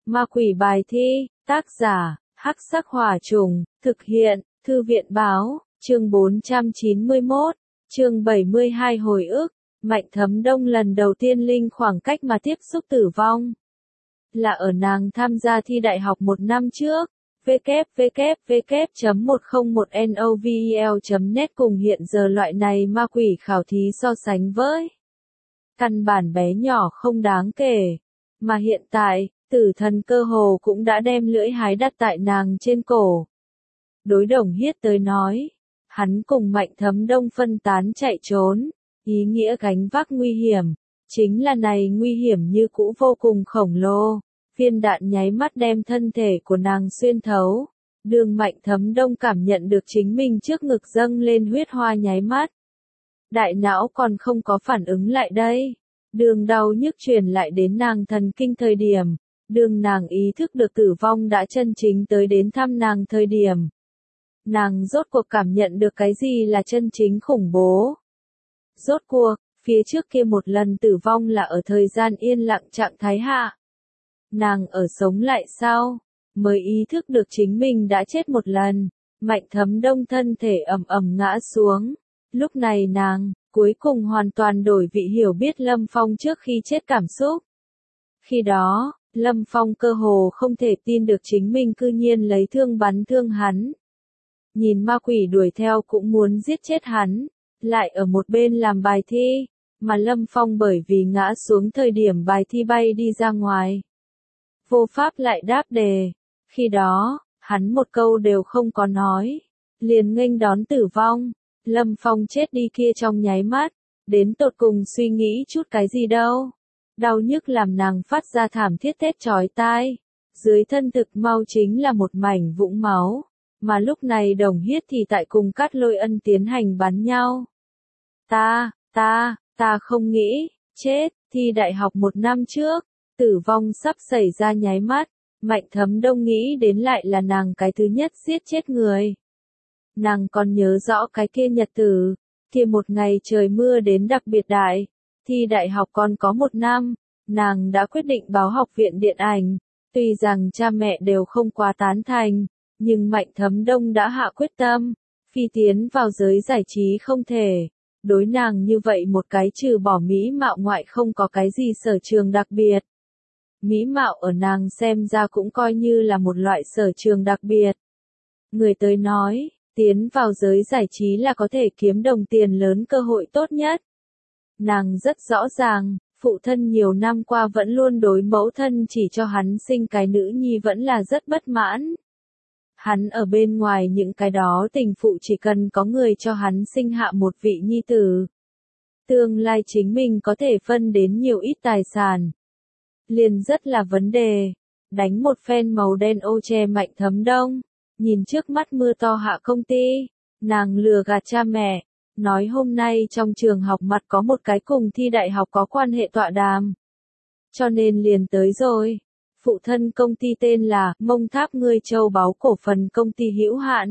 Ma quỷ bài thi, tác giả, Hắc Sắc Hỏa Trùng, thực hiện, Thư viện Báo, chương 491, chương 72 hồi ức, Mạnh Thấm Đông lần đầu tiên linh khoảng cách mà tiếp xúc tử vong. Là ở nàng tham gia thi đại học một năm trước, www.101novel.net cùng hiện giờ loại này ma quỷ khảo thí so sánh với. Căn bản bé nhỏ không đáng kể, mà hiện tại, tử thần cơ hồ cũng đã đem lưỡi hái đặt tại nàng trên cổ. Đối Đồng Hiết tới nói, hắn cùng Mạnh Thấm Đông phân tán chạy trốn, ý nghĩa gánh vác nguy hiểm, chính là này nguy hiểm như cũ vô cùng khổng lồ, viên đạn nháy mắt đem thân thể của nàng xuyên thấu, đường Mạnh Thấm Đông cảm nhận được chính mình trước ngực dâng lên huyết hoa nháy mắt. Đại não còn không có phản ứng lại đây, đường đau nhức truyền lại đến nàng thần kinh thời điểm, đường nàng ý thức được tử vong đã chân chính tới đến thăm nàng thời điểm. Nàng rốt cuộc cảm nhận được cái gì là chân chính khủng bố. Rốt cuộc, phía trước kia một lần tử vong là ở thời gian yên lặng trạng thái hạ. Nàng ở sống lại sau, mới ý thức được chính mình đã chết một lần, Mạnh Thấm Đông thân thể ầm ầm ngã xuống. Lúc này nàng, cuối cùng hoàn toàn đổi vị hiểu biết Lâm Phong trước khi chết cảm xúc. Khi đó, Lâm Phong cơ hồ không thể tin được chính mình cư nhiên lấy thương bắn thương hắn. Nhìn ma quỷ đuổi theo cũng muốn giết chết hắn, lại ở một bên làm bài thi, mà Lâm Phong bởi vì ngã xuống thời điểm bài thi bay đi ra ngoài. Vô pháp lại đáp đề, khi đó, hắn một câu đều không có nói, liền nghênh đón tử vong. Lâm Phong chết đi kia trong nháy mắt, đến tột cùng suy nghĩ chút cái gì đâu. Đau nhức làm nàng phát ra thảm thiết thét chói tai. Dưới thân thực mau chính là một mảnh vũng máu. Mà lúc này Đồng Hiết thì tại cùng Cát Lôi Ân tiến hành bắn nhau. Ta không nghĩ, chết, thi đại học một năm trước, tử vong sắp xảy ra nháy mắt. Mạnh Thấm Đông nghĩ đến lại là nàng cái thứ nhất giết chết người. Nàng còn nhớ rõ cái kia nhật tử, kia một ngày trời mưa đến đặc biệt đại, thi đại học còn có một năm, nàng đã quyết định báo học viện điện ảnh, tuy rằng cha mẹ đều không quá tán thành, nhưng Mạnh Thấm Đông đã hạ quyết tâm, phi tiến vào giới giải trí không thể, đối nàng như vậy một cái trừ bỏ mỹ mạo ngoại không có cái gì sở trường đặc biệt. Mỹ mạo ở nàng xem ra cũng coi như là một loại sở trường đặc biệt. Người tới nói, tiến vào giới giải trí là có thể kiếm đồng tiền lớn cơ hội tốt nhất. Nàng rất rõ ràng, phụ thân nhiều năm qua vẫn luôn đối mẫu thân chỉ cho hắn sinh cái nữ nhi vẫn là rất bất mãn. Hắn ở bên ngoài những cái đó tình phụ chỉ cần có người cho hắn sinh hạ một vị nhi tử. Tương lai chính mình có thể phân đến nhiều ít tài sản. Liền rất là vấn đề. Đánh một phen màu đen ô che Mạnh Thấm Đông. Nhìn trước mắt mưa to hạ công ty, nàng lừa gạt cha mẹ, nói hôm nay trong trường học mặt có một cái cùng thi đại học có quan hệ tọa đàm. Cho nên liền tới rồi. Phụ thân công ty tên là Mông Tháp Ngươi Châu Báu Cổ Phần Công ty hữu hạn.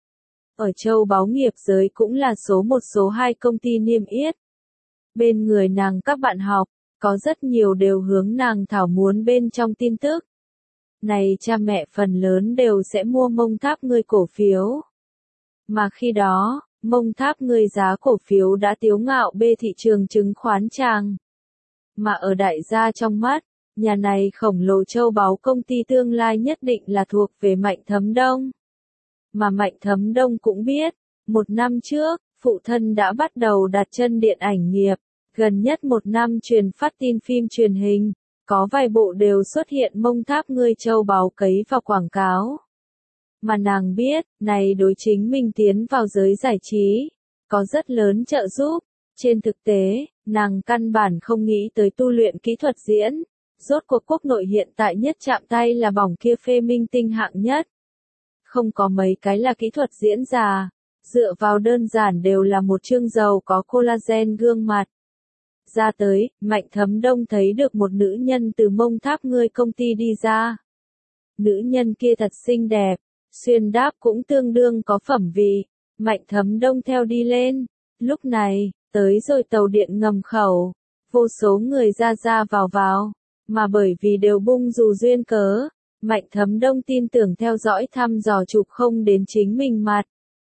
Ở Châu Báu nghiệp giới cũng là số 1 số 2 công ty niêm yết. Bên người nàng các bạn học, có rất nhiều đều hướng nàng thảo muốn bên trong tin tức. Này cha mẹ phần lớn đều sẽ mua Mông Tháp Ngươi cổ phiếu. Mà khi đó, Mông Tháp Ngươi giá cổ phiếu đã tiếu ngạo bê thị trường chứng khoán tràng. Mà ở đại gia trong mắt, nhà này khổng lồ châu báu công ty tương lai nhất định là thuộc về Mạnh Thấm Đông. Mà Mạnh Thấm Đông cũng biết, một năm trước, phụ thân đã bắt đầu đặt chân điện ảnh nghiệp, gần nhất một năm truyền phát tin phim truyền hình. Có vài bộ đều xuất hiện Mông Tháp Ngươi châu báu cấy vào quảng cáo. Mà nàng biết, này đối chính mình tiến vào giới giải trí, có rất lớn trợ giúp. Trên thực tế, nàng căn bản không nghĩ tới tu luyện kỹ thuật diễn. Rốt cuộc quốc nội hiện tại nhất chạm tay là bỏng kia phê minh tinh hạng nhất. Không có mấy cái là kỹ thuật diễn già, dựa vào đơn giản đều là một chương giàu có collagen gương mặt. Ra tới, Mạnh Thấm Đông thấy được một nữ nhân từ Mông Tháp Ngươi công ty đi ra. Nữ nhân kia thật xinh đẹp, xuyên đáp cũng tương đương có phẩm vị, Mạnh Thấm Đông theo đi lên. Lúc này, tới rồi tàu điện ngầm khẩu, vô số người ra vào. Mà bởi vì đều bung dù duyên cớ, Mạnh Thấm Đông tin tưởng theo dõi thăm dò chụp không đến chính mình mặt.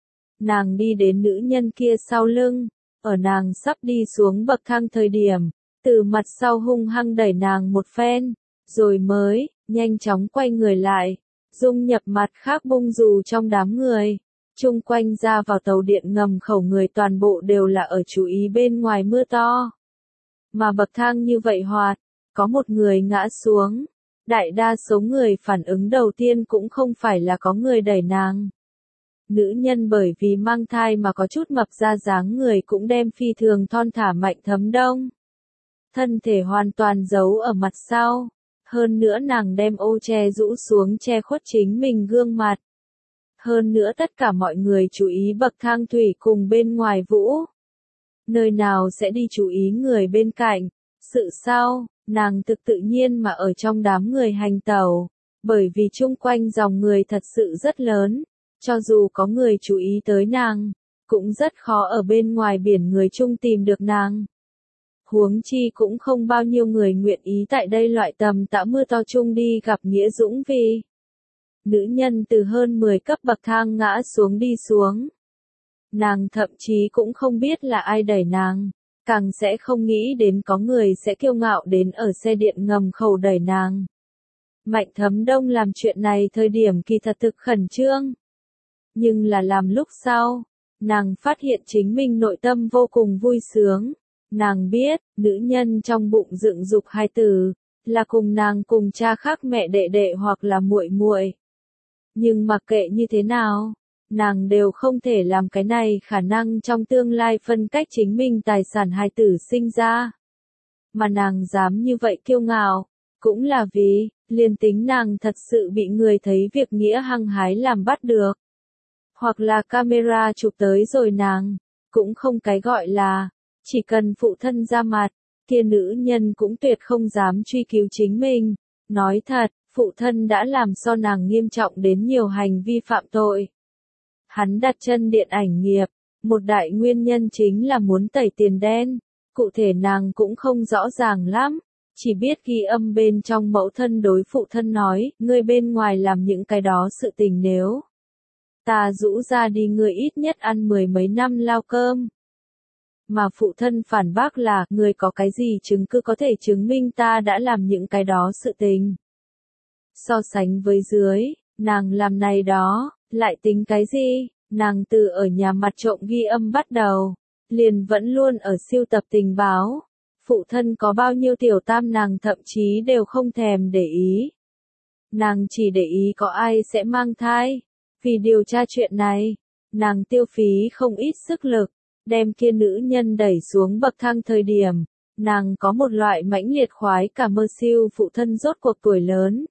Nàng đi đến nữ nhân kia sau lưng, ở nàng sắp đi xuống bậc thang thời điểm, từ mặt sau hung hăng đẩy nàng một phen, rồi mới, nhanh chóng quay người lại, dung nhập mặt khác bung dù trong đám người. Chung quanh ra vào tàu điện ngầm khẩu người toàn bộ đều là ở chú ý bên ngoài mưa to. Mà bậc thang như vậy hoạt, có một người ngã xuống. Đại đa số người phản ứng đầu tiên cũng không phải là có người đẩy nàng. Nữ nhân bởi vì mang thai mà có chút mập ra dáng người cũng đem phi thường thon thả Mạnh Thấm Đông. Thân thể hoàn toàn giấu ở mặt sau. Hơn nữa nàng đem ô che rũ xuống che khuất chính mình gương mặt. Hơn nữa tất cả mọi người chú ý bậc thang thủy cùng bên ngoài vũ. Nơi nào sẽ đi chú ý người bên cạnh. Sự sau, nàng tự nhiên mà ở trong đám người hành tẩu. Bởi vì chung quanh dòng người thật sự rất lớn. Cho dù có người chú ý tới nàng, cũng rất khó ở bên ngoài biển người chung tìm được nàng. Huống chi cũng không bao nhiêu người nguyện ý tại đây loại tầm tã mưa to chung đi gặp Nghĩa Dũng vì. Nữ nhân từ hơn 10 cấp bậc thang ngã xuống đi xuống. Nàng thậm chí cũng không biết là ai đẩy nàng, càng sẽ không nghĩ đến có người sẽ kiêu ngạo đến ở xe điện ngầm khẩu đẩy nàng. Mạnh Thấm Đông làm chuyện này thời điểm kỳ thật thực khẩn trương. Nhưng là làm lúc sau, nàng phát hiện chính mình nội tâm vô cùng vui sướng. Nàng biết, nữ nhân trong bụng dựng dục hai tử, là cùng nàng cùng cha khác mẹ đệ đệ hoặc là muội muội. Nhưng mặc kệ như thế nào, nàng đều không thể làm cái này khả năng trong tương lai phân cách chính mình tài sản hai tử sinh ra. Mà nàng dám như vậy kiêu ngạo, cũng là vì, liền tính nàng thật sự bị người thấy việc nghĩa hăng hái làm bắt được. Hoặc là camera chụp tới rồi nàng, cũng không cái gọi là, chỉ cần phụ thân ra mặt, kia nữ nhân cũng tuyệt không dám truy cứu chính mình. Nói thật, phụ thân đã làm so nàng nghiêm trọng đến nhiều hành vi phạm tội. Hắn đặt chân điện ảnh nghiệp, một đại nguyên nhân chính là muốn tẩy tiền đen, cụ thể nàng cũng không rõ ràng lắm, chỉ biết ghi âm bên trong mẫu thân đối phụ thân nói, ngươi bên ngoài làm những cái đó sự tình nếu ta rũ ra đi ngươi ít nhất ăn 10 mấy năm lao cơm. Mà phụ thân phản bác là, ngươi có cái gì chứng cứ có thể chứng minh ta đã làm những cái đó sự tình. So sánh với dưới, nàng làm này đó, lại tính cái gì, nàng từ ở nhà mặt trộm ghi âm bắt đầu, liền vẫn luôn ở siêu tập tình báo. Phụ thân có bao nhiêu tiểu tam nàng thậm chí đều không thèm để ý. Nàng chỉ để ý có ai sẽ mang thai. Vì điều tra chuyện này, nàng tiêu phí không ít sức lực, đem kia nữ nhân đẩy xuống bậc thang thời điểm, nàng có một loại mãnh liệt khoái cả mơ siêu phụ thân rốt cuộc tuổi lớn.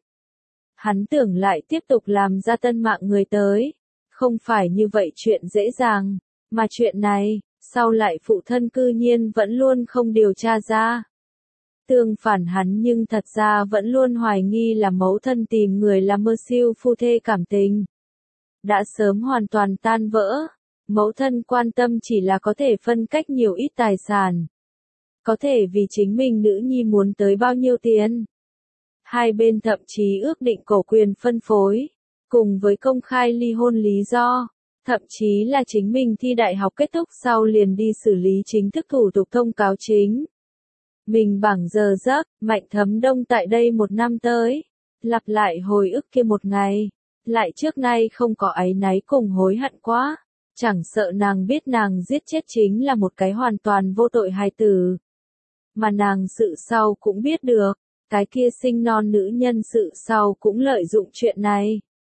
Hắn tưởng lại tiếp tục làm ra tân mạng người tới, không phải như vậy chuyện dễ dàng, mà chuyện này, sau lại phụ thân cư nhiên vẫn luôn không điều tra ra. Tương phản hắn nhưng thật ra vẫn luôn hoài nghi là mẫu thân tìm người làm mơ siêu phu thê cảm tình. Đã sớm hoàn toàn tan vỡ, mẫu thân quan tâm chỉ là có thể phân cách nhiều ít tài sản. Có thể vì chính mình nữ nhi muốn tới bao nhiêu tiền. Hai bên thậm chí ước định cổ quyền phân phối, cùng với công khai ly hôn lý do, thậm chí là chính mình thi đại học kết thúc sau liền đi xử lý chính thức thủ tục thông cáo chính. Mình bảng giờ giấc, Mạnh Thấm Đông tại đây một năm tới, lặp lại hồi ức kia một ngày, lại trước nay không có áy náy cùng hối hận quá, chẳng sợ nàng biết nàng giết chết chính là một cái hoàn toàn vô tội hài tử. Mà nàng sự sau cũng biết được, cái kia sinh non nữ nhân sự sau cũng lợi dụng chuyện này.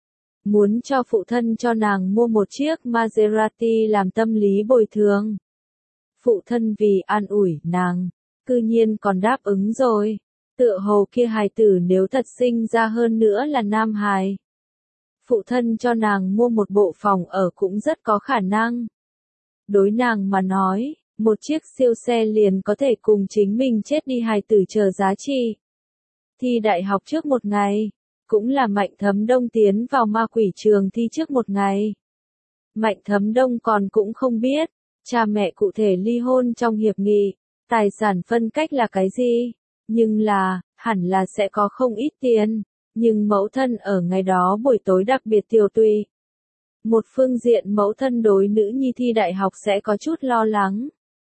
Muốn cho phụ thân cho nàng mua một chiếc Maserati làm tâm lý bồi thường. Phụ thân vì an ủi nàng, cư nhiên còn đáp ứng rồi. Tựa hồ kia hài tử nếu thật sinh ra hơn nữa là nam hài. Phụ thân cho nàng mua một bộ phòng ở cũng rất có khả năng. Đối nàng mà nói, một chiếc siêu xe liền có thể cùng chính mình chết đi hài tử chờ giá trị. Thi đại học trước một ngày, cũng là Mạnh Thấm Đông tiến vào ma quỷ trường thi trước một ngày. Mạnh Thấm Đông còn cũng không biết, cha mẹ cụ thể ly hôn trong hiệp nghị, tài sản phân cách là cái gì, nhưng là, hẳn là sẽ có không ít tiền, nhưng mẫu thân ở ngày đó buổi tối đặc biệt tiều tụy. Một phương diện mẫu thân đối nữ nhi thi đại học sẽ có chút lo lắng.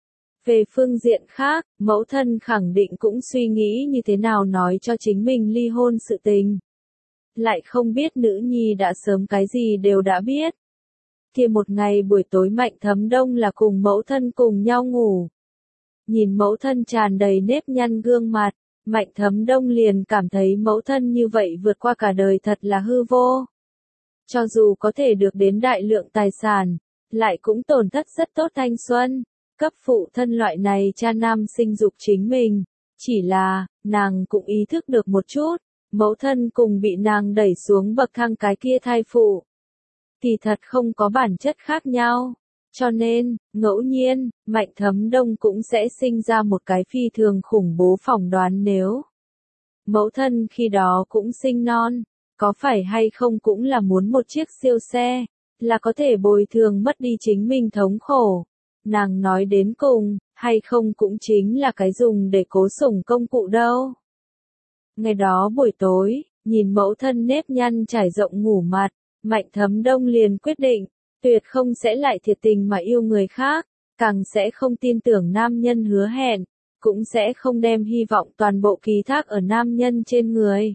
Về phương diện khác, mẫu thân khẳng định cũng suy nghĩ như thế nào nói cho chính mình ly hôn sự tình. Lại không biết nữ nhi đã sớm cái gì đều đã biết. Kia một ngày buổi tối Mạnh Thấm Đông là cùng mẫu thân cùng nhau ngủ. Nhìn mẫu thân tràn đầy nếp nhăn gương mặt, Mạnh Thấm Đông liền cảm thấy mẫu thân như vậy vượt qua cả đời thật là hư vô. Cho dù có thể được đến đại lượng tài sản, lại cũng tổn thất rất tốt thanh xuân. Cấp phụ thân loại này cha nam sinh dục chính mình. Chỉ là, nàng cũng ý thức được một chút, mẫu thân cùng bị nàng đẩy xuống bậc thang cái kia thai phụ. Thì thật không có bản chất khác nhau. Cho nên, ngẫu nhiên, Mạnh Thấm Đông cũng sẽ sinh ra một cái phi thường khủng bố phỏng đoán nếu mẫu thân khi đó cũng sinh non, có phải hay không cũng là muốn một chiếc siêu xe, là có thể bồi thường mất đi chính mình thống khổ. Nàng nói đến cùng, hay không cũng chính là cái dùng để cố sủng công cụ đâu. Ngày đó buổi tối, nhìn mẫu thân nếp nhăn trải rộng ngủ mặt, Mạnh Thấm Đông liền quyết định, tuyệt không sẽ lại thiệt tình mà yêu người khác, càng sẽ không tin tưởng nam nhân hứa hẹn, cũng sẽ không đem hy vọng toàn bộ ký thác ở nam nhân trên người.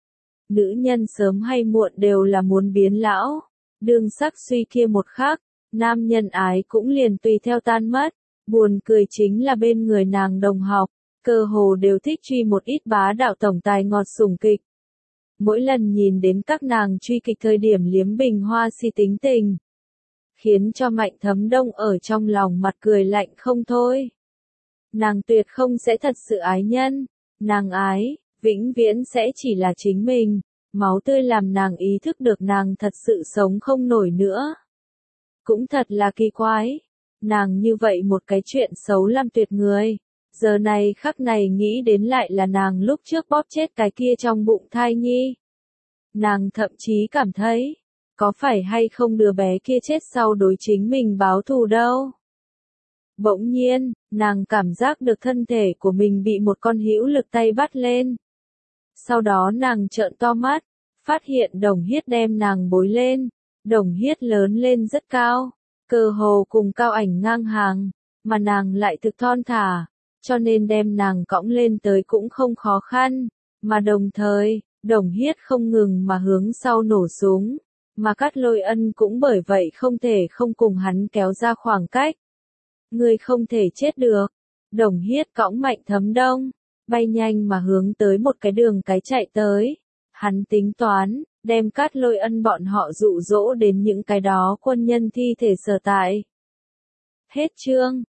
Nữ nhân sớm hay muộn đều là muốn biến lão, đương sắc suy kia một khắc, nam nhân ái cũng liền tùy theo tan mất. Buồn cười chính là bên người nàng đồng học, cơ hồ đều thích truy một ít bá đạo tổng tài ngọt sủng kịch. Mỗi lần nhìn đến các nàng truy kịch thời điểm liếm bình hoa si tính tình, khiến cho Mạnh Thấm Đông ở trong lòng mặt cười lạnh không thôi. Nàng tuyệt không sẽ thật sự ái nhân, nàng ái, vĩnh viễn sẽ chỉ là chính mình, máu tươi làm nàng ý thức được nàng thật sự sống không nổi nữa. Cũng thật là kỳ quái, nàng như vậy một cái chuyện xấu làm tuyệt người, giờ này khắc này nghĩ đến lại là nàng lúc trước bóp chết cái kia trong bụng thai nhi. Nàng thậm chí cảm thấy, có phải hay không đứa bé kia chết sau đối chính mình báo thù đâu. Bỗng nhiên, nàng cảm giác được thân thể của mình bị một con hữu lực tay bắt lên. Sau đó nàng trợn to mắt, phát hiện Đồng Hiết đem nàng bối lên. Đồng Hiết lớn lên rất cao, cơ hồ cùng Cao Ảnh ngang hàng, mà nàng lại thực thon thả, cho nên đem nàng cõng lên tới cũng không khó khăn, mà đồng thời, Đồng Hiết không ngừng mà hướng sau nổ súng, mà Cát Lôi Ân cũng bởi vậy không thể không cùng hắn kéo ra khoảng cách. Ngươi không thể chết được. Đồng Hiết cõng Mạnh Thấm Đông, bay nhanh mà hướng tới một cái đường cái chạy tới. Hắn tính toán, đem Cát Lôi Ân bọn họ dụ dỗ đến những cái đó quân nhân thi thể sở tại. Hết chương.